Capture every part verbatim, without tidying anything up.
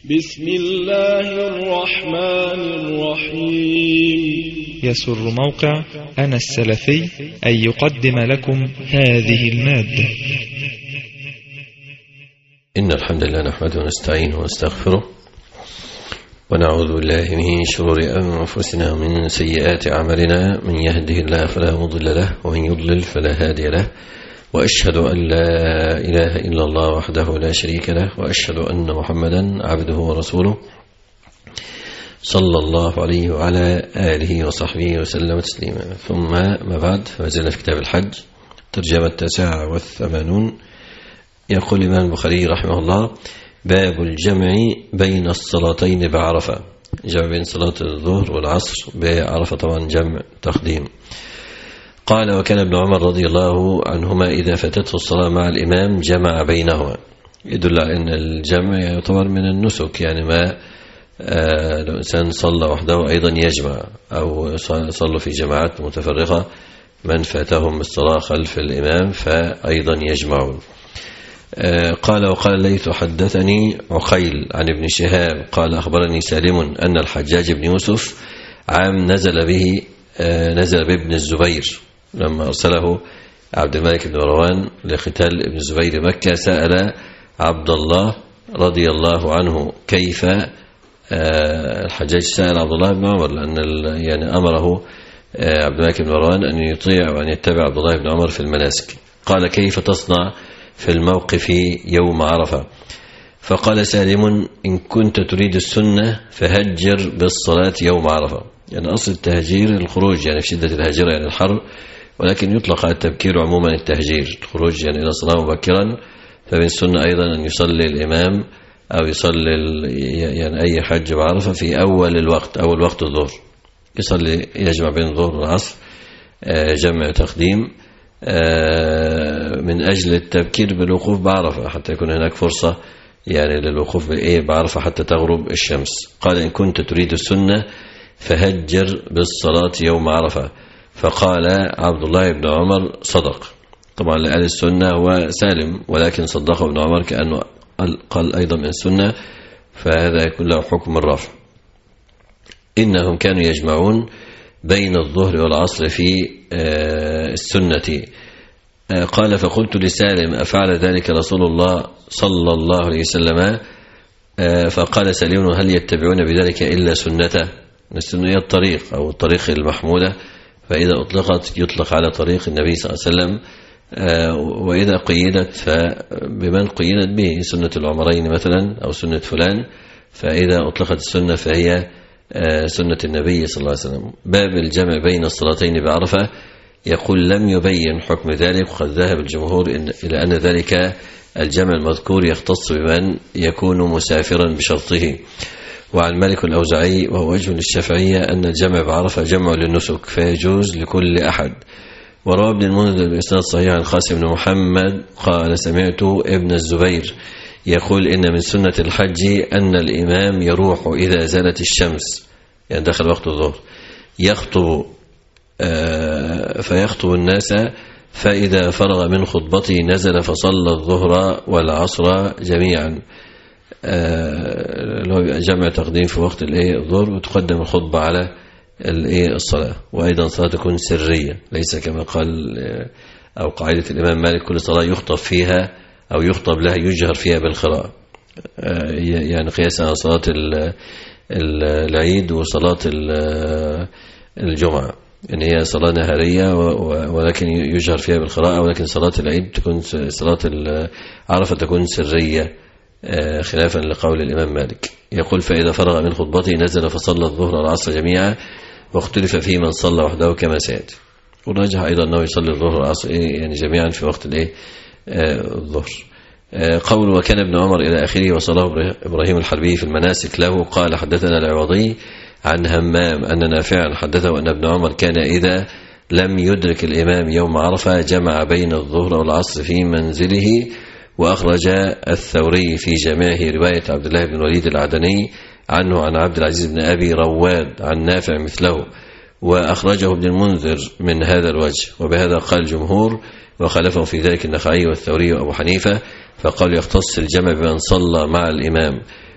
بسم الله الرحمن الرحيم. يسر موقع أنا السلفي أن يقدم لكم هذه المادة. إن الحمد لله نحمده ونستعينه ونستغفره ونعوذ بالله من شرور أنفسنا ومن سيئات أعمالنا، من يهده الله فلا مضل له ومن يضلل فلا هادي له، وأشهد أن لا إله إلا الله وحده لا شريك له، وأشهد أن محمدا عبده ورسوله صلى الله عليه وعلى آله وصحبه وسلم تسليما. ثم ما بعد، فمازلنا في كتاب الحج، ترجمة التاسعة والثمانون. يقول الإمام البخاري رحمه الله: باب الجمع بين الصلاتين بعرفة. جمع بين صلاة الظهر والعصر بعرفة، طبعا جمع تقديم. قال: وكان ابن عمر رضي الله عنهما إذا فاتته الصلاة مع الإمام جمع بينهما. يدل على أن الجمع يعتبر من النسك، يعني ما آه لو إنسان صلى وحده أيضا يجمع، أو صلوا في جماعات متفرقة من فاتهم الصلاة خلف الإمام فأيضا يجمعون. آه قال: وقال الليث حدثني عقيل عن ابن شهاب قال: أخبرني سالم أن الحجاج بن يوسف عام نزل به آه نزل بابن الزبير لما أرسله عبد الملك بن مروان لقتال ابن الزبير مكة، سأل عبد الله رضي الله عنه كيف آه الحجاج سأل عبد الله بن عمر، لأن يعني أمره آه عبد الملك بن مروان أن يطيع وأن يتبع عبد الله بن عمر في المناسك. قال: كيف تصنع في الموقف يوم عرفة؟ فقال سالم: إن كنت تريد السنة فهجر بالصلاة يوم عرفة. يعني أصل التهجير الخروج، يعني في شدة الهجرة يعني الحر، ولكن يطلق على التبكير عموما التهجير، الخروج يعني إلى الصلاة مبكرا. فمن السنة أيضا أن يصلي الإمام أو يصلي يعني أي حج بعرفة في أول الوقت، أول وقت الظهر، يصلي يجمع بين الظهر والعصر جمع تقديم من أجل التبكير بالوقوف بعرفة، حتى يكون هناك فرصة يعني للوقوف بعرفة حتى تغرب الشمس. قال: إن كنت تريد السنة فهجر بالصلاة يوم عرفة. فقال عبد الله بن عمر: صدق. طبعا لأهل السنة هو سالم، ولكن صدقه ابن عمر كأنه قال أيضا من السنة، فهذا يكون له حكم الرفع. إنهم كانوا يجمعون بين الظهر والعصر في السنة. قال: فقلت لسالم: أفعل ذلك رسول الله صلى الله عليه وسلم؟ فقال سالم: هل يتبعون بذلك إلا سنته؟ السنة هي الطريق أو الطريق المحمودة، فإذا أطلقت يطلق على طريق النبي صلى الله عليه وسلم، وإذا قيدت فبمن قيدت به، سنة العمرين مثلا أو سنة فلان، فإذا أطلقت السنة فهي سنة النبي صلى الله عليه وسلم. باب الجمع بين الصلاتين بعرفة. يقول: لم يبين حكم ذلك، وقد ذهب الجمهور إلى أن ذلك الجمع المذكور يختص بمن يكون مسافرا بشرطه. وعن مالك الأوزاعي وهو وجه للشافعية أن الجمع بعرفة جمع للنسك فيجوز لكل أحد. وروى ابن المنذر بإسناد صحيح عن القاسم بن محمد قال: سمعت ابن الزبير يقول: إن من سنة الحج أن الإمام يروح إذا زالت الشمس، يعني دخل وقت الظهر، يخطب فيخطب الناس، فإذا فرغ من خطبته نزل فصلى الظهر والعصر جميعا. اللي هو جمع تقديم في وقت الظهر، وتقدم الخطبة على الصلاة. وأيضا صلاة تكون سرية، ليس كما قال أو قاعدة الإمام مالك كل صلاة يخطب فيها أو يخطب لها يجهر فيها بالقراءة، يعني قياسا على صلاة العيد وصلاة الجمعة، يعني هي صلاة نهارية ولكن يجهر فيها بالقراءة، ولكن صلاة العيد تكون صلاة عرفة تكون سرية خلافا لقول الإمام مالك. يقول: فإذا فرغ من خطبته نزل فصلى الظهر والعصر جميعا، واختلف في من صلى وحده كما سيأتي. ورجح أيضا أنه يصلي الظهر والعصر يعني جميعا في وقت الظهر. قول: وكان ابن عمر إلى آخره، وصلاه إبراهيم الحربي في المناسك له. قال: حدثنا العوضي عن همام أن نافعا حدثه أن ابن عمر كان إذا لم يدرك الإمام يوم عرفة جمع بين الظهر والعصر في منزله. وأخرج الثوري في جامعه رواية عبد الله بن الوليد العدني عنه عن عبد العزيز بن أبي رواد عن نافع مثله، وأخرجه ابن المنذر من هذا الوجه. وبهذا قال الجمهور، وخالفهم في ذلك النخعي والثوري وأبو حنيفة، فقالوا يختص الجمع بمن صلى مع الإمام.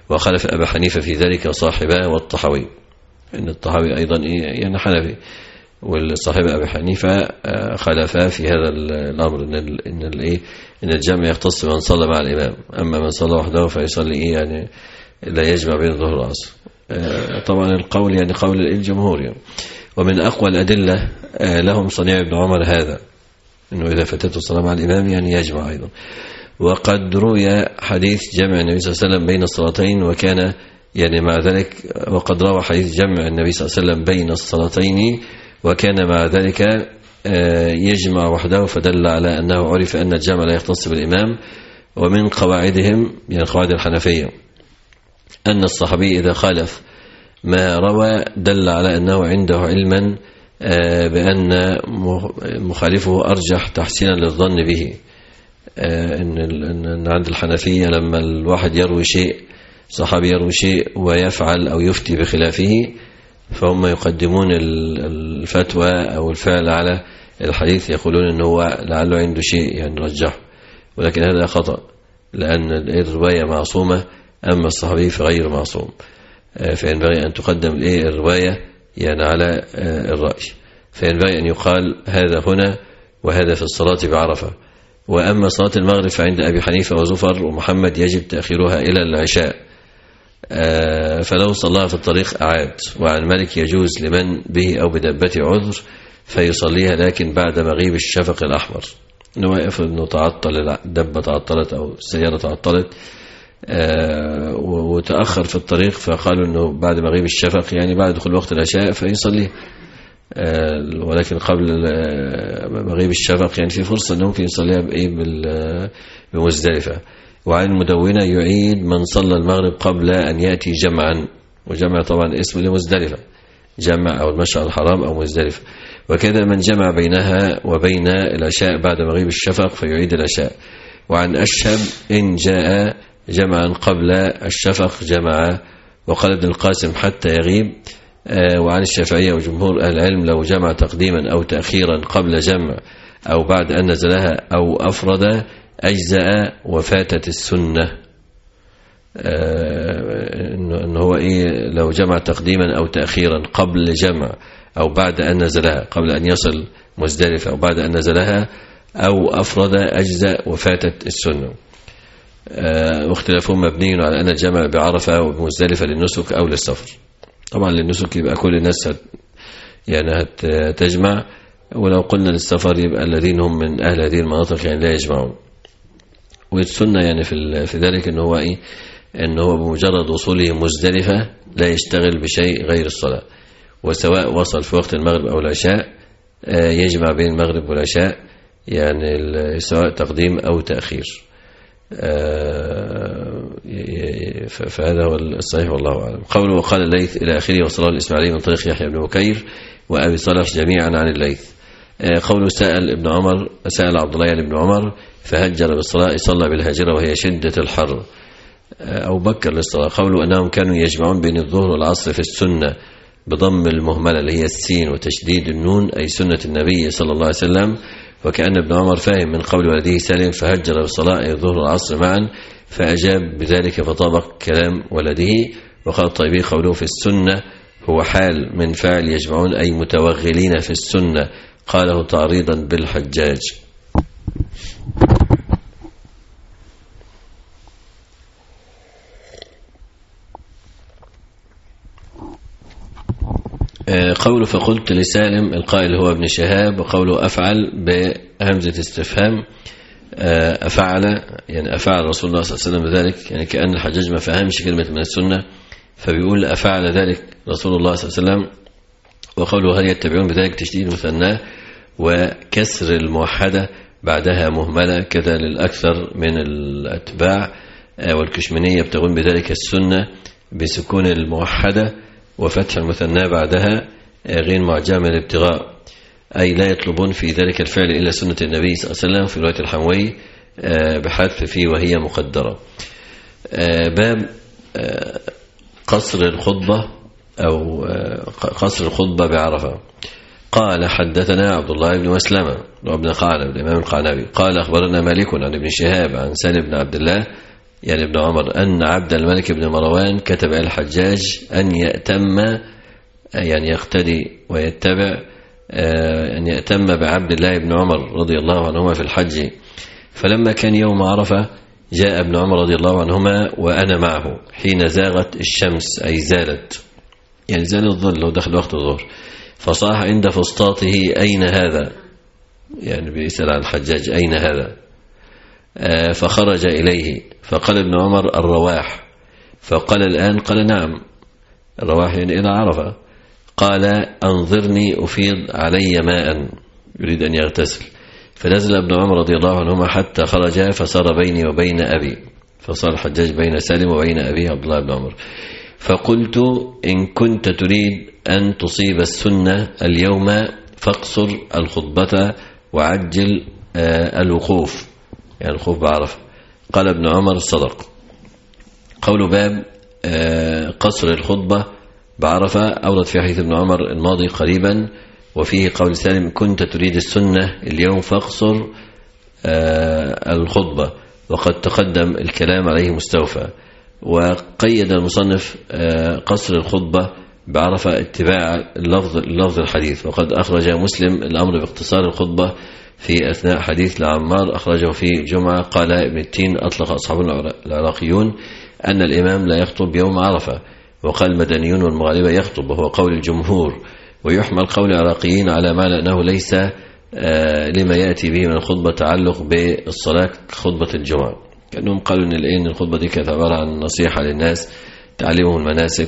وخلف أبا حنيفة في ذلك وصاحبه والطحاوي. إن الطحاوي أيضا يعني حنفي، والصاحب أبي حنيفة خلفا في هذا الأمر، إن إن الإيه إن الجمع يختص من صلى مع الإمام، أما من صلى وحده فيصلي إيه يعني لا يجمع بين الظهر والعصر. طبعا القول يعني قول الجمهور يعني. ومن أقوى الأدلة لهم صنيع ابن عمر هذا، إنه إذا فاتته الصلاة مع الإمام يعني يجمع أيضا. وقد روي حديث جمع النبي صلى الله عليه وسلم بين الصلاتين، وكان يعني مع ذلك وقد روى حديث جمع النبي صلى الله عليه وسلم بين الصلاتين وكان مع ذلك يجمع وحده، فدل على أنه عرف أن الجمع لا يختص بالإمام. ومن قواعدهم يعني قواعد الحنفية أن الصحابي إذا خالف ما روى دل على أنه عنده علما بأن مخالفه أرجح تحسينا للظن به. إن عند الحنفية لما الواحد يروي شيء، صحابي يروي شيء ويفعل أو يفتي بخلافه، فهم يقدمون الفتوى أو الفعل على الحديث، يقولون أنه هو لعله عنده شيء يعني رجحه، ولكن هذا خطأ، لأن الرواية معصومة أما الصحابي فغير معصوم، فينبغي أن تقدم الرواية يعني على الرأي، فينبغي أن يقال هذا هنا وهذا في الصلاة بعرفة. وأما صلاة المغرب فعند أبي حنيفة وزفر ومحمد يجب تأخيرها إلى العشاء، فلو صلاها في الطريق أعاد. وعن مالك يجوز لمن به أو بدبته عذر فيصليها، لكن بعد مغيب الشفق الأحمر، إنه واقف إنه تعطل، الدبة تعطلت أو السيارة تعطلت وتأخر في الطريق، فقالوا إنه بعد مغيب الشفق يعني بعد دخول وقت العشاء فيصلي، ولكن قبل مغيب الشفق يعني في فرصة أنه ممكن يصليها بإيه بمزدلفة. وعن المدونة يعيد من صلى المغرب قبل أن يأتي جمعا، وجمع طبعا اسم لمزدلفة، جمع أو المشعر الحرام أو مزدلفة. وكذا من جمع بينها وبين العشاء بعد مغيب الشفق فيعيد العشاء. وعن أشهب إن جاء جمعا قبل الشفق جمع، وقال ابن القاسم حتى يغيب. وعن الشافعية وجمهور أهل العلم لو جمع تقديما أو تأخيرا قبل جمع أو بعد أن نزلها أو أفرد أجزاء وفاتت السنة. إنه هو إيه لو جمع تقديما أو تأخيرا قبل جمع أو بعد أن نزلها، قبل أن يصل مزدلفة أو بعد أن نزلها أو أفرد أجزاء وفاتت السنة. واختلافهم مبني على أن الجمع بعرفة ومزدلفة للنسك أو للسفر. طبعا للنسك يبقى كل الناس هت يعني هتجمع، ولو قلنا للسفر يبقى الذين هم من أهل هذه المناطق يعني لا يجمعون. والسنة يعني في في ذلك إنه هو إيه إنه هو بمجرد وصوله مزدلفة لا يشتغل بشيء غير الصلاة، وسواء وصل في وقت المغرب أو العشاء يجمع بين المغرب والعشاء، يعني سواء تقديم أو تأخير. فهذا هو الصحيح والله أعلم. قوله وقال الليث إلى آخره وصلاه الإسماعيلي من طريق يحيى بن بكير وأبي صالح جميعا عن الليث. قوله سأل ابن عمر سأل عبد الله بن عمر فهجر بالصلاة، صلى بالهاجرة وهي شدة الحر أو بكر للصلاة. قوله أنهم كانوا يجمعون بين الظهر والعصر في السنة بضم المهملة اللي هي السين وتشديد النون، أي سنة النبي صلى الله عليه وسلم. وكأن ابن عمر فاهم من قول ولده سالم فهجر بالصلاة أي الظهر والعصر معا، فأجاب بذلك فطابق كلام ولده. وقال الطيبي قوله في السنة هو حال من فعل يجمعون أي متوغلين في السنة، قاله تعريضا بالحجاج. قوله فقلت لسالم القائل هو ابن شهاب، وقوله أفعل بهمزة استفهام أفعل يعني أفعل رسول الله صلى الله عليه وسلم ذلك، يعني كأن الحجاج ما فهمش كلمة من السنة فبيقول أفعل ذلك رسول الله صلى الله عليه وسلم. وقوله هل يتبعون بذلك تشديد مثناه وكسر الموحدة بعدها مهملة، كذا للأكثر من الأتباع. والكشمنية يبتغون بذلك السنة بسكون الموحدة وفتح المثنى بعدها غين معجمة الابتغاء، أي لا يطلبون في ذلك الفعل إلا سنة النبي صلى الله عليه وسلم، في رواية الحموي بحذف فيه وهي مقدرة. باب قصر الخطبة أو قصر الخطبة بعرفة. قال حدثنا عبد الله بن مسلمة وابن قعنب الإمام القعنبي قال أخبرنا مالك عن ابن شهاب عن سالم بن عبد الله يعني ابن عمر أن عبد الملك بن مروان كتب إلى الحجاج أن يأتم يعني يقتدي ويتبع أن يأتم بعبد الله بن عمر رضي الله عنهما في الحج. فلما كان يوم عرفة جاء ابن عمر رضي الله عنهما وأنا معه حين زاغت الشمس أي زالت، يعني زال الظل لو دخل وقت الظهر، فصاح عند فسطاطه أين هذا، يعني بيسأل عن الحجاج أين هذا، فخرج إليه فقال ابن عمر الرواح، فقال الآن، قال نعم الرواح يعني إلى عرفة، قال أنظرني أفيض علي ماء، يريد أن يغتسل، فنزل ابن عمر رضي الله عنهما حتى خرج فصار بيني وبين أبي، فصار الحجاج بين سالم وبين أبي عبد الله بن عمر، فقلت إن كنت تريد أن تصيب السنة اليوم فاقصر الخطبة وعجل الوقوف، يعني الوقوف بعرفة. قال ابن عمر صدق. قول باب قصر الخطبة بعرفة أورد في حديث ابن عمر الماضي قريبا، وفيه قول سالم كنت تريد السنة اليوم فاقصر الخطبة، وقد تقدم الكلام عليه مستوفى. وقيد المصنف قصر الخطبة بعرفة اتباع اللفظ, اللفظ الحديث، وقد أخرج مسلم الأمر باقتصار الخطبة في أثناء حديث لعمار أخرجه في جمعة. قال ابن التين أطلق أصحاب العراقيون أن الإمام لا يخطب يوم عرفة، وقال المدنيون والمغاربة يخطب، وهو قول الجمهور، ويحمل قول العراقيين على معنى أنه ليس لما يأتي به من الخطبة تعلق بالصلاة خطبة الجمعة، كأنهم قالوا أن الخطبة دي كانت عبارة عن نصيحة للناس تعليمهم المناسك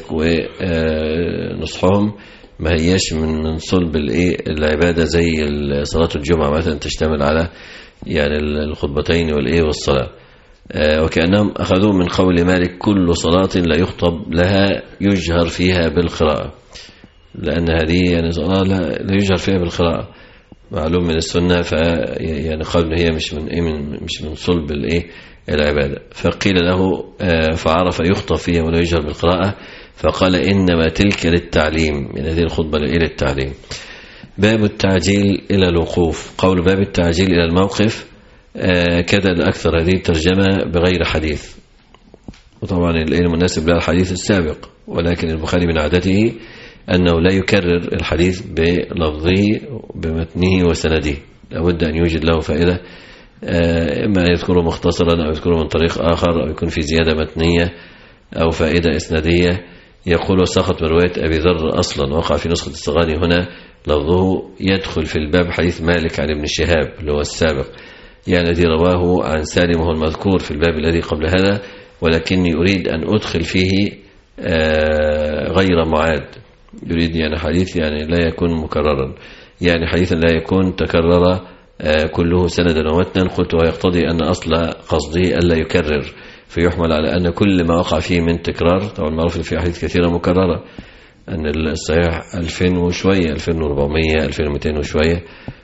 ونصحهم، ما هيش من صلب العبادة زي صلاة الجمعة مثلا تشتمل على يعني الخطبتين والإيه والصلاة. وكأنهم أخذوا من قول مالك كل صلاة لا يخطب لها يجهر فيها بالقراءة، لأن هذه يعني صلاة لا يجهر فيها بالقراءة معلوم من السنة، فيعني قالوا هي مش من إيه من مش من صلب الإيه العبادة. فقيل له فعرف يخطب فيها ولا يجهر بالقراءة، فقال إنما تلك للتعليم، يعني هذه الخطبة إلى التعليم. باب التعجيل إلى الوقوف. قول باب التعجيل إلى الموقف كذا الأكثر هذه الترجمة بغير حديث، وطبعا المناسب لها الحديث السابق، ولكن البخاري من عادته أنه لا يكرر الحديث بلفظه بمتنه وسنده، لابد أن يوجد له فائدة، إما يذكره مختصرا أو يذكره من طريق آخر أو يكون في زيادة متنية أو فائدة إسنادية. يقول سقط من رواية أبي ذر أصلا، وقع في نسخة الصغاني هنا لفظه يدخل في الباب حديث مالك عن ابن شهاب اللي هو السابق، يعني الذي رواه عن سالم هو المذكور في الباب الذي قبل هذا، ولكني أريد أن أدخل فيه غير معاد، يريد يعني حديث يعني لا يكون مكررا، يعني حديثا لا يكون تكرر كله سندا ومتنا. قلت ويقتضي أن أصل قصده ألا يكرر، فيحمل على أن كل ما وقع فيه من تكرار، طبعا معروف في حديث كثيرة مكررة أن الصحيح ألفين وشوية ألفين وأربعمية ألفين ومئتين وشوية،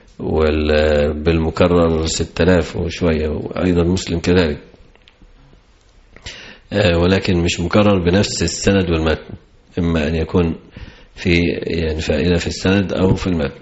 وبالمكرر ستة آلاف وشوية، وأيضا مسلم كذلك، ولكن مش مكرر بنفس السند والمتن، إما أن يكون في يعني فائدة في السند أو في المتن.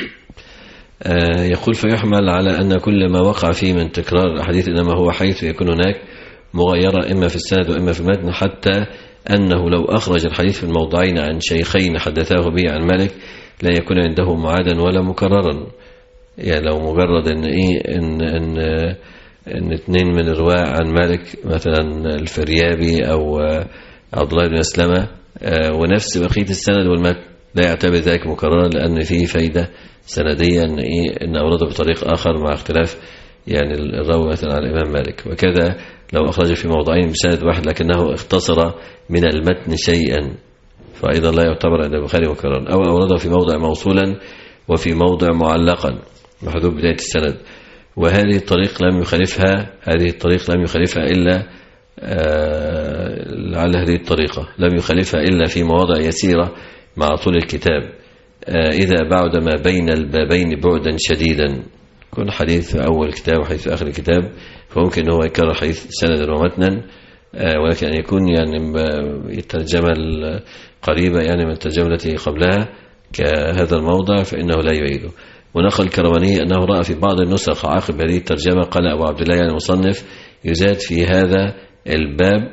يقول فيحمل على أن كل ما وقع فيه من تكرار الحديث إنما هو حيث يكون هناك مغيرة إما في السند وإما في المتن، حتى أنه لو أخرج الحديث في الموضعين عن شيخين حدثاه به عن مالك لا يكون عنده معادا ولا مكررا، يعني لو مجرد إن إيه إن إن إن اثنين من الرواة عن مالك مثلا الفريابي أو عبد الله بن مسلمة ونفس بقية السند والمتن لا يعتبر ذلك مكررا، لأن فيه فايدة سنديا إن إيه إن أورده بطريق آخر مع اختلاف يعني الراوي مثلا عن الإمام مالك. وكذا لو أخرج في موضعين بسند واحد لكنه اختصر من المتن شيئا فأيضا لا يعتبر عند البخاري مكررا، أو أورده في موضع موصولا وفي موضع معلقا محذوف بداية السند، وهذه الطريق لم يخالفها هذه الطريق لم يخالفها إلا آه لعل هذه الطريقة لم يخالفها إلا في مواضع يسيرة مع طول الكتاب، آه إذا بعد ما بين البابين بعدا شديدا، كل حديث في أول كتاب وحديث في آخر الكتاب، فممكن هو يكرر حديث سندا ومتنا، آه ولكن أن يكون يعني الترجمة القريبة يعني من الترجمة التي قبلها كهذا الموضع فإنه لا يعيده. ونقل الكرواني أنه رأى في بعض النسخ عقب هذه الترجمة قال أبو عبد الله يعني المصنف يزاد في هذا الباب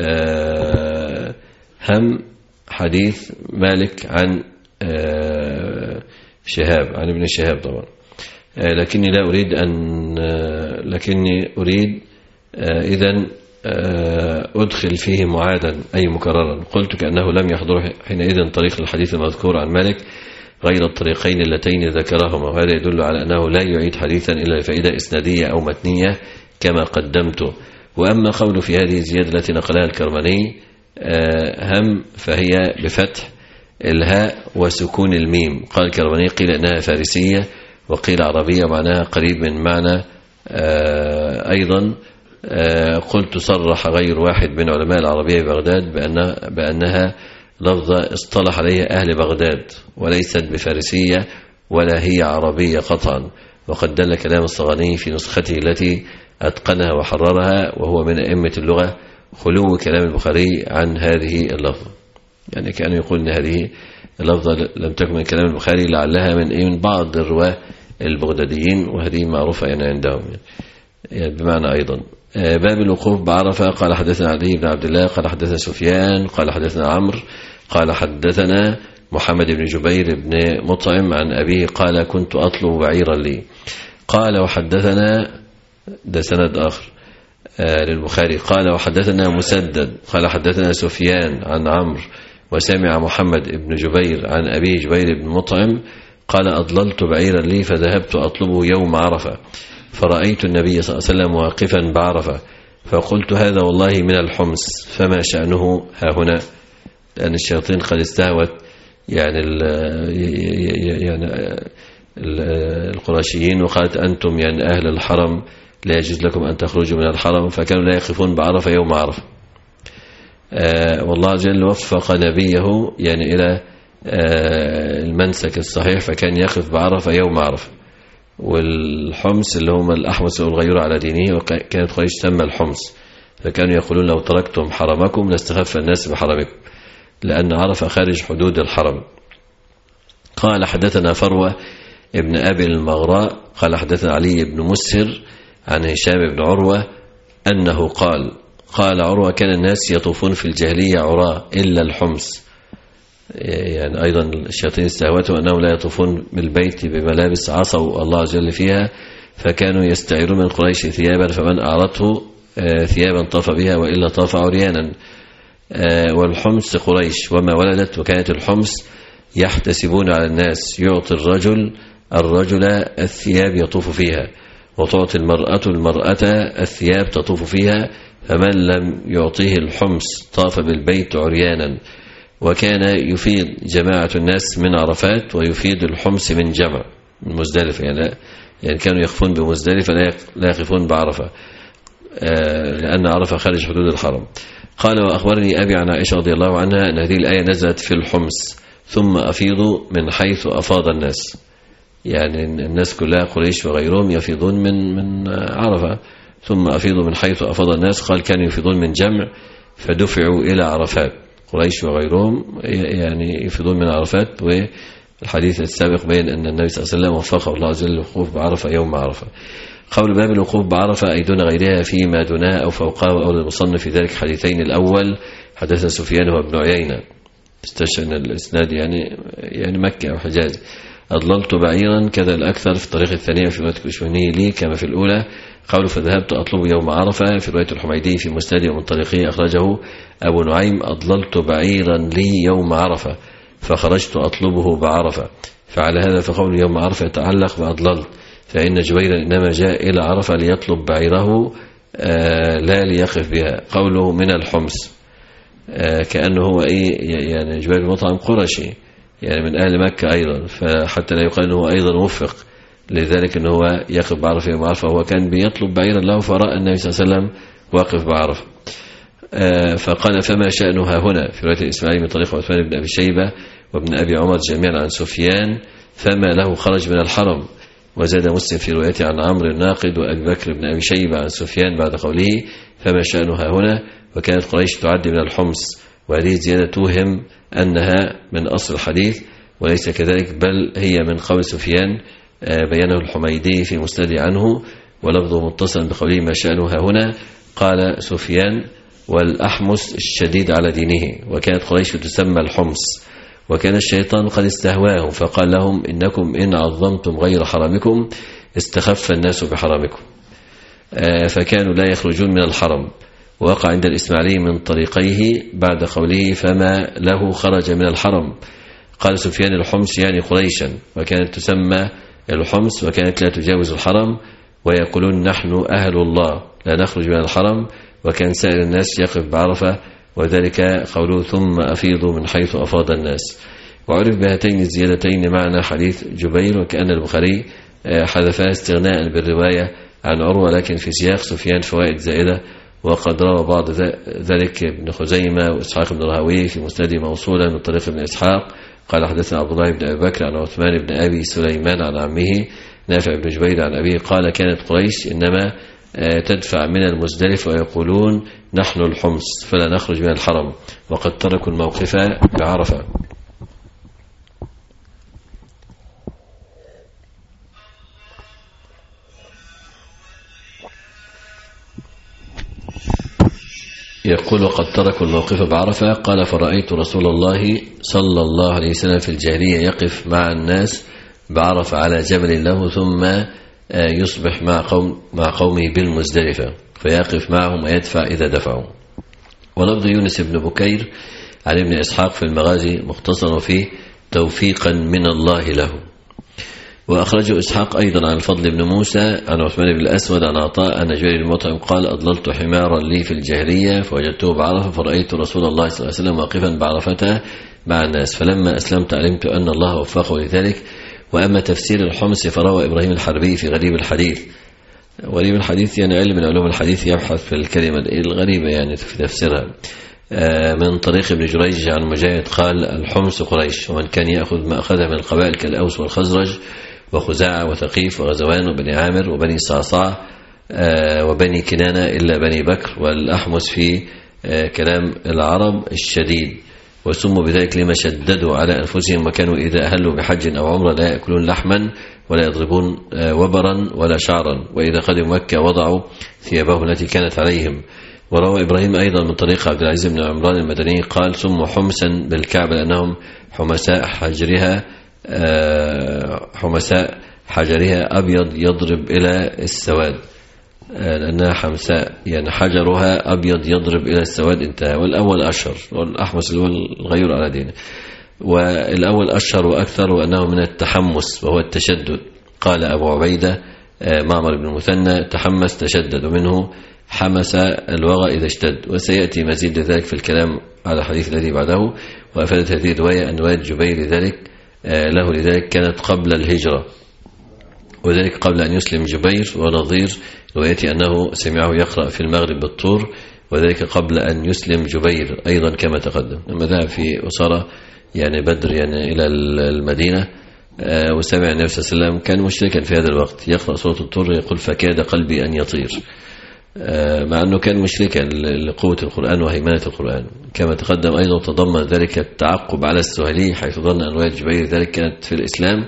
هم حديث مالك عن شهاب، عن ابن شهاب طبعا، لكني لا أريد أن لكني أريد إذن أدخل فيه معادا أي مكررا. قلت كأنه لم يحضر حينئذ طريق الحديث المذكور عن مالك غير الطريقين اللتين ذكرهما، وهذا يدل على أنه لا يعيد حديثا إلا لفائدة إسنادية أو متنية كما قدمته. وأما قول في هذه الزيادة التي نقلها الكرماني هم فهي بفتح الهاء وسكون الميم. قال الكرماني قيل إنها فارسية وقيل عربية معناها قريب من معنى أيضا. قلت صرح غير واحد من علماء العربية ببغداد بأن بأنها لفظة اصطلح عليها أهل بغداد وليست بفارسية ولا هي عربية قطعا، وقد دل كلام الصغاني في نسخته التي أتقنها وحررها وهو من أئمة اللغة خلو كلام البخاري عن هذه اللفظة. يعني كانوا يقول أن هذه اللفظة لم تكن من كلام البخاري لعلها من من بعض الرواة البغداديين، وهذه معروفة يعني عندهم يعني بمعنى أيضا. باب الوقوف بعرفة. قال حدثنا علي بن عبد الله قال حدثنا سفيان قال حدثنا عمرو قال حدثنا محمد بن جبير بن مطعم عن أبيه قال كنت أطلب بعيرا لي. قال وحدثنا، ده سند آخر للبخاري، قال وحدثنا مسدد قال حدثنا سفيان عن عمرو وسمع محمد بن جبير عن أبيه جبير بن مطعم قال أضللت بعيرا لي فذهبت أطلبه يوم عرفة فرأيت النبي صلى الله عليه وسلم واقفا بعرفة فقلت هذا والله من الحمص فما شأنه ها هنا، لأن الشياطين قد استهوت يعني ال يعني القرشيين وقالت أنتم يعني أهل الحرم لا يجوز لكم أن تخرجوا من الحرم، فكانوا لا يقفون بعرفة يوم عرفة. آه والله عز وجل وفق نبيه يعني إلى آه المنسك الصحيح، فكان يقف بعرفة يوم عرفة. والحمص اللي هم الأحمس والغيور على دينه، وكانت قريش تسمى الحمص، فكانوا يقولون لو تركتم حرمكم لاستخف الناس بحرمكم، لأن عرفة خارج حدود الحرم. قال حدثنا فروة ابن أبي المغراء قال حدثنا علي بن مسهر عن هشام بن عروة أنه قال قال عروة كان الناس يطوفون في الجاهلية عراة إلا الحمص، يعني أيضا الشياطين استهوتهم أنهم لا يطوفون بالبيت بملابس عصوا الله عز وجل فيها، فكانوا يستعيرون من قريش ثيابا فمن أعرته ثيابا طاف بها وإلا طاف عريانا. والحمص قريش وما ولدت، وكانت الحمص يحتسبون على الناس يعطي الرجل الرجل الثياب يطوف فيها وتعطي المرأة المرأة الثياب تطوف فيها، فمن لم يعطيه الحمص طاف بالبيت عريانا. وكان يفيد جماعة الناس من عرفات ويفيد الحمص من جمع من مزدلفة، يعني, يعني كانوا يقفون بمزدلفة لا يقفون بعرفة لأن عرفة خارج حدود الحرم. قال وأخبرني أبي عن عائشة رضي الله عنها أن هذه الآية نزلت في الحمص ثم أفيضوا من حيث أفاض الناس، يعني الناس كلها قريش وغيرهم يفيضون من من عرفة، ثم أفيضوا من حيث أفاض الناس. قال كانوا يفيضون من جمع فدفعوا إلى عرفات، قريش وغيرهم يعني يفيضون من عرفات. والحديث السابق بين أن النبي صلى الله عليه وسلم وفقه الله عز وجل الوقوف بعرفة يوم عرفة. قول باب الوقوف بعرفة أي دون غيرها فيما دونها أو فوقها، وأول المصنف في ذلك حديثين. الأول حدث سفيان وابن عيينة استشهد الإسناد يعني يعني مكة أو حجاز. أضللت بعيرا كذا الأكثر في الطريق الثانية في رواية كشميني لي كما في الأولى. قول فذهبت أطلب يوم عرفة في رواية الحميدي في مسند ومن طريقه أخرجه أبو نعيم أضللت بعيرا لي يوم عرفة فخرجت أطلبه بعرفة. فعلى هذا فقول يوم عرفة يتعلق بأضللت، فإن جبيرا إنما جاء إلى عرفة ليطلب بعيره آه لا ليقف بها. قوله من الحمص آه كأنه هو إيه يعني جبير المطعم قرشي يعني من أهل مكة أيضا، فحتى لا يقال أنه أيضا وفق لذلك أنه هو يقف بعرفة يوم عرفة. هو كان بيطلب بعيرا له فرأى النبي صلى الله عليه وسلم واقف بعرفة آه فقال فما شأنها هنا في رواية الإسماعيلي من طريق عثمان بن أبي شيبة وابن أبي عمر جميعا عن سفيان فما له خرج من الحرم. وزاد مسلم في روايته عن عمرو الناقد وأبي بكر بن أبي شيبة عن سفيان بعد قوله فما شأنها هنا، وكانت قريش تعد من الحمص، وهذه زيادة توهم أنها من أصل الحديث وليس كذلك، بل هي من قول سفيان بيانه الحميدي في مسند عنه ولفظه متصل بقوله ما شأنها هنا. قال سفيان والأحمس الشديد على دينه، وكانت قريش تسمى الحمص. وكان الشيطان قد استهواهم فقال لهم إنكم إن عظمتم غير حرمكم استخف الناس بحرمكم، فكانوا لا يخرجون من الحرم. ووقع عند الإسماعيلي من طريقيه بعد قوله فما له خرج من الحرم. قال سفيان الحمص يعني قريشا، وكانت تسمى الحمص وكانت لا تجاوز الحرم، ويقولون نحن أهل الله لا نخرج من الحرم. وكان سائر الناس يقف بعرفة، وذلك قوله ثم أفيضوا من حيث أفاض الناس. وعرف بهاتين الزيادتين معنى حديث جبير، وكأن البخاري حذفها استغناء بالرواية عن عروة، لكن في سياق سفيان فوائد زائدة. وقد روى بعض ذلك ابن خزيمة وإسحاق بن راهويه في مسنده موصولا من طريق ابن إسحاق قال حدثنا عبد الله بن أبي بكر عن عثمان بن أبي سليمان عن عمه نافع بن جبير عن أبيه قال كانت قريش إنما تدفع من المزدلف ويقولون نحن الحمص فلا نخرج من الحرم، وقد تركوا الموقف بعرفة. يقول وقد تركوا الموقف بعرفة. قال فرأيت رسول الله صلى الله عليه وسلم في الجاهلية يقف مع الناس بعرفة على جبل له، ثم يصبح مع قوم مع قومه بالمزدلفة فيقف معهم ويدفع إذا دفعوا. ولفظ يونس بن بكير عن ابن إسحاق في المغازي مختصر فيه توفيقا من الله له. وأخرجه إسحاق أيضا عن الفضل بن موسى عن عثمان بن الأسود عن عطاء أن جبير المطعم قال أضللت حمارا لي في الجاهلية فوجدته بعرفة فرأيت رسول الله صلى الله عليه وسلم واقفا بعرفة مع الناس، فلما أسلمت علمت أن الله وفقه لذلك. وأما تفسير الحمص فروى إبراهيم الحربي في غريب الحديث. غريب الحديث يعني علم من علوم الحديث يبحث في الكلمة الغريبة يعني في تفسيرها من طريق ابن جريج عن مجاهد قال الحمص قريش، ومن كان يأخذ ما أخذه من القبائل كالأوس والخزرج وخزاعة وثقيف وغزوان وبني عامر وبني صعصع وبني كنانة إلا بني بكر. والأحمس في كلام العرب الشديد، وسموا بذلك لما شددوا على أنفسهم، وكانوا إذا أهلوا بحج أو عمرة لا يأكلون لحما ولا يضربون وبرا ولا شعرا، وإذا قدموا مكة وضعوا ثيابهم التي كانت عليهم. وروى إبراهيم أيضا من طريق عبد العزيز بن عمران المدني قال سموا حمسا بالكعبة لأنهم حمساء حجرها حمساء حجرها أبيض يضرب إلى السواد، لأنها حمساء يعني حجرها أبيض يضرب إلى السواد انتهى. والأول أشهر، والأحمس اللي هو الغير على دينه، والأول أشهر وأكثر وأنه من التحمس وهو التشدد. قال أبو عبيدة معمر بن المثنى تحمس تشدد، ومنه حمس الوغى إذا اشتد. وسيأتي مزيد لذلك في الكلام على الحديث الذي بعده. وأفادت هذه الرواية أن رواية جبير لذلك له لذلك كانت قبل الهجرة، وذلك قبل أن يسلم جبير. ونظير روايته أنه سمعه يقرأ في المغرب بالطور، وذلك قبل أن يسلم جبير أيضا كما تقدم. لما ذهب في أسرة يعني بدر يعني إلى المدينة وسمع النبي صلى الله عليه وسلم كان مشركا في هذا الوقت يقرأ سورة الطور يقول فكاد قلبي أن يطير، مع أنه كان مشركا لقوة القرآن وهيمنة القرآن كما تقدم. أيضا تضمن ذلك التعقب على السهلي حيث ظن أن رواية جبير ذلك كانت في الإسلام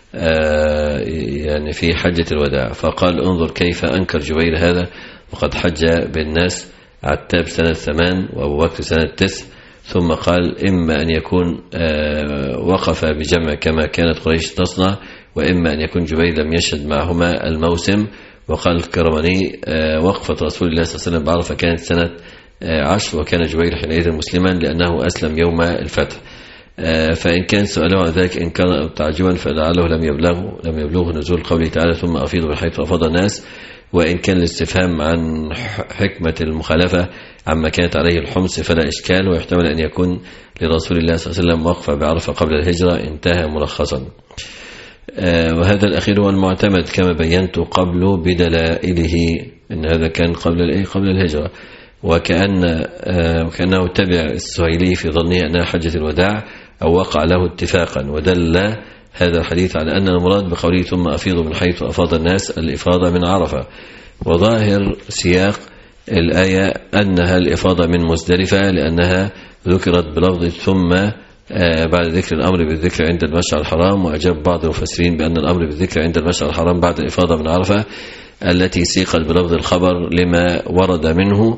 يعني في حجة الوداع، فقال انظر كيف أنكر جبير هذا وقد حج بالناس عتاب سنة ثمان وأبو بكر سنة تسع. ثم قال إما أن يكون وقف بجمع كما كانت قريش تصنع، وإما أن يكون جبير لم يشهد معهما الموسم. وقال الكرماني وقفة رسول الله صلى الله عليه وسلم بعرفة كانت سنة عشر، وكان جبير حينئذ مسلما لأنه أسلم يوم الفتح. فإن كان سؤاله عن ذلك إن كان تعجبا فلعله لم يبلغه لم يبلغ نزول قوله تعالى ثم أفيضوا من حيث أفاض الناس. وإن كان الاستفهام عن حكمة المخالفة عما كانت عليه الحمص فلا إشكال، ويحتمل أن يكون لرسول الله صلى الله عليه وسلم وقفة بعرفة قبل الهجرة انتهى ملخصا. وهذا الأخير هو المعتمد كما بينت قبل بدلائله إن هذا كان قبل الإيه قبل الهجرة، وكأن وكأنه تبع السهيلي في ظنه أنها حجة الوداع أو وقع له اتفاقا. ودل هذا الحديث على أن المراد بقوله ثم أفيضوا من حيث أفاض الناس الإفاضة من عرفة. وظاهر سياق الآية أنها الإفاضة من مزدلفة لأنها ذكرت بلفظ ثم بعد ذكر الأمر بالذكر عند المشعر الحرام. وأجاب بعض المفسرين بأن الأمر بالذكر عند المشعر الحرام بعد الإفاضة من عرفة التي سيقت بلفظ الخبر لما ورد منه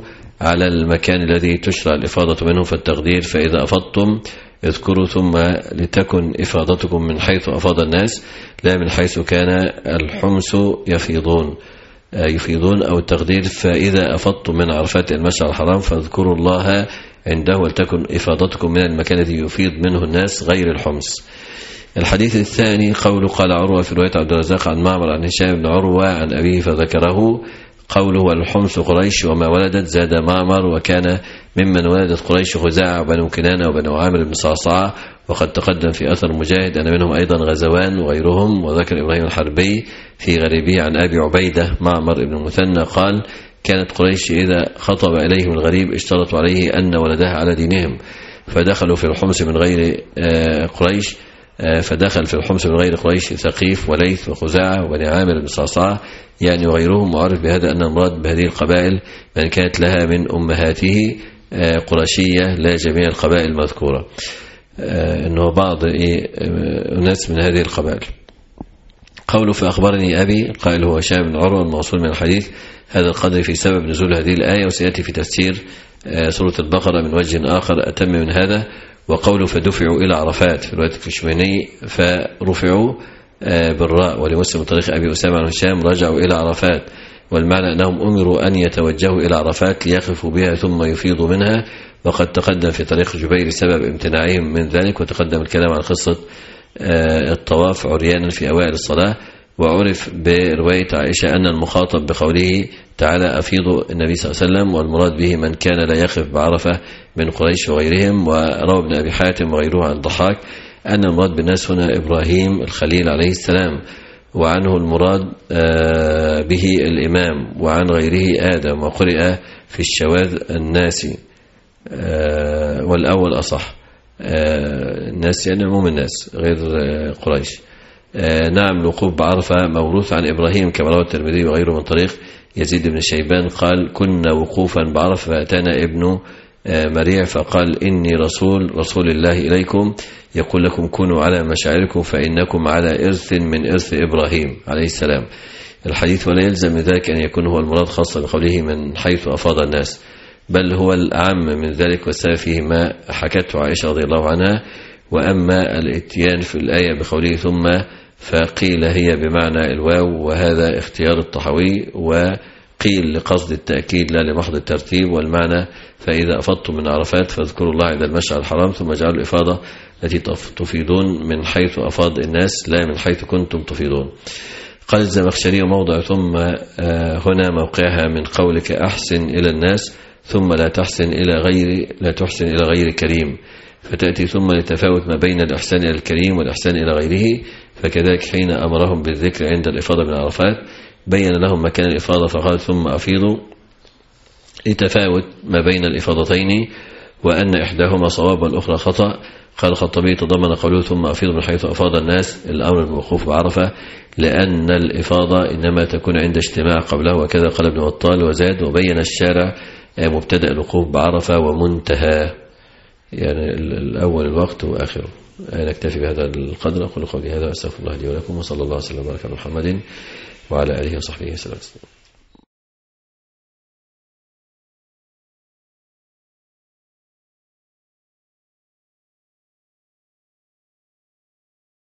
على المكان الذي تشرع الإفاضة منه، فالتقدير فإذا أفضتم اذكروا ثم لتكن إفاضتكم من حيث أفاض الناس لا من حيث كان الحمس يفيضون يفيضون أو التقدير فإذا أفضتم من عرفات المشعر الحرام فاذكروا الله عنده ولتكن إفاضتكم من المكان الذي يفيض منه الناس غير الحمس. الحديث الثاني قول قال عروة في رواية عبد الرزاق عن معمر عن هشام بن عروة عن أبيه فذكره قوله والحمس قريش وما ولدت زاد معمر وكان ممن ولدت قريش خزاعة وبنو كنانة وبنو عامر بن صعصعة، وقد تقدم في أثر مجاهد أن منهم أيضا غزوان وغيرهم. وذكر إبراهيم الحربي في غريبه عن أبي عبيدة معمر بن المثنى قال كانت قريش إذا خطب إليهم الغريب اشترطوا عليه أن ولدها على دينهم فدخلوا في الحمس من غير قريش فدخل في الحمس من غير قريش ثقيف وليث وخزاعة وبني عامر بن صعصعة يعني وغيرهم. وعرف بهذا أن المراد بهذه القبائل من كانت لها من أمهاته قرشية لا جميع القبائل المذكورة، أنه بعض أناس من هذه القبائل. قوله فأخبرني أبي قال هو هشام بن عروة الموصول من الحديث هذا القدر في سبب نزول هذه الآية، وسيأتي في تفسير سورة البقرة من وجه آخر أتم من هذا. وقوله فدفعوا إلى عرفات في رواية الكشميني فرفعوا بالراء، ولمسلم من طريق أبي أسامة عن هشام رجعوا إلى عرفات، والمعنى أنهم أمروا أن يتوجهوا إلى عرفات ليقفوا بها ثم يفيضوا منها. وقد تقدم في طريق جبير سبب امتناعهم من ذلك، وتقدم الكلام عن قصة الطواف عريانا في أوائل الصلاة. وعرف برواية عائشة أن المخاطب بقوله تعالى أفيضوا النبي صلى الله عليه وسلم والمراد به من كان لا يقف بعرفة من قريش وغيرهم. وروى ابن أبي حاتم وغيره عن ضحاك أن المراد بالناس هنا إبراهيم الخليل عليه السلام، وعنه المراد به الإمام، وعن غيره آدم، وقرئ في الشواذ الناس والأول أصح الناس يعني عموم الناس غير قريش. نعم الوقوف بعرفة موروث عن إبراهيم كما روى الترمذي وغيره من طريق يزيد بن شيبان قال كنا وقوفا بعرفة فأتانا ابن مريع فقال إني رسول رسول الله إليكم يقول لكم كونوا على مشاعركم فإنكم على إرث من إرث إبراهيم عليه السلام. الحديث ولا يلزم من ذلك أن يكون هو المراد خاصة بقوله من حيث أفاض الناس، بل هو الأعم من ذلك، والسبب فيه ما حكته عائشة رضي الله عنها. وأما الاتيان في الآية بقوله ثم فقيل هي بمعنى الواو، وهذا اختيار الطحاوي، وقيل لقصد التأكيد لا لمحض الترتيب. والمعنى فإذا أفضتم من عرفات فاذكروا الله عند المشعر الحرام ثم اجعلوا الإفاضة التي تفيضون من حيث أفاض الناس لا من حيث كنتم تفيضون. قال الزمخشري موضع ثم هنا موقعها من قولك أحسن إلى الناس ثم لا تحسن إلى غير لا تحسن إلى غير كريم، فتأتي ثم لتفاوت ما بين الإحسان إلى الكريم والإحسان إلى غيره. فكذلك حين أمرهم بالذكر عند الإفاضة من عرفات بين لهم مكان الإفاضة فقال ثم أفيضوا لتفاوت ما بين الإفاضتين وأن إحداهما صواب والأخرى خطأ. قال الخطبي تضمن قوله ثم أفيضوا من حيث أفاض الناس الأمر بالوقوف بعرفة لأن الإفاضة إنما تكون عند اجتماع قبله، وكذا قال ابن بطال وزاد وبين الشارع مبتدأ الوقوف بعرفة ومنتهى يعني الأول الوقت وآخره. نكتفي بهذا القدر. أقول قولي هذا أستغفر الله لي ولكم، وصلى الله وسلم وبارك على محمد وعلى آله وصحبه وسلم.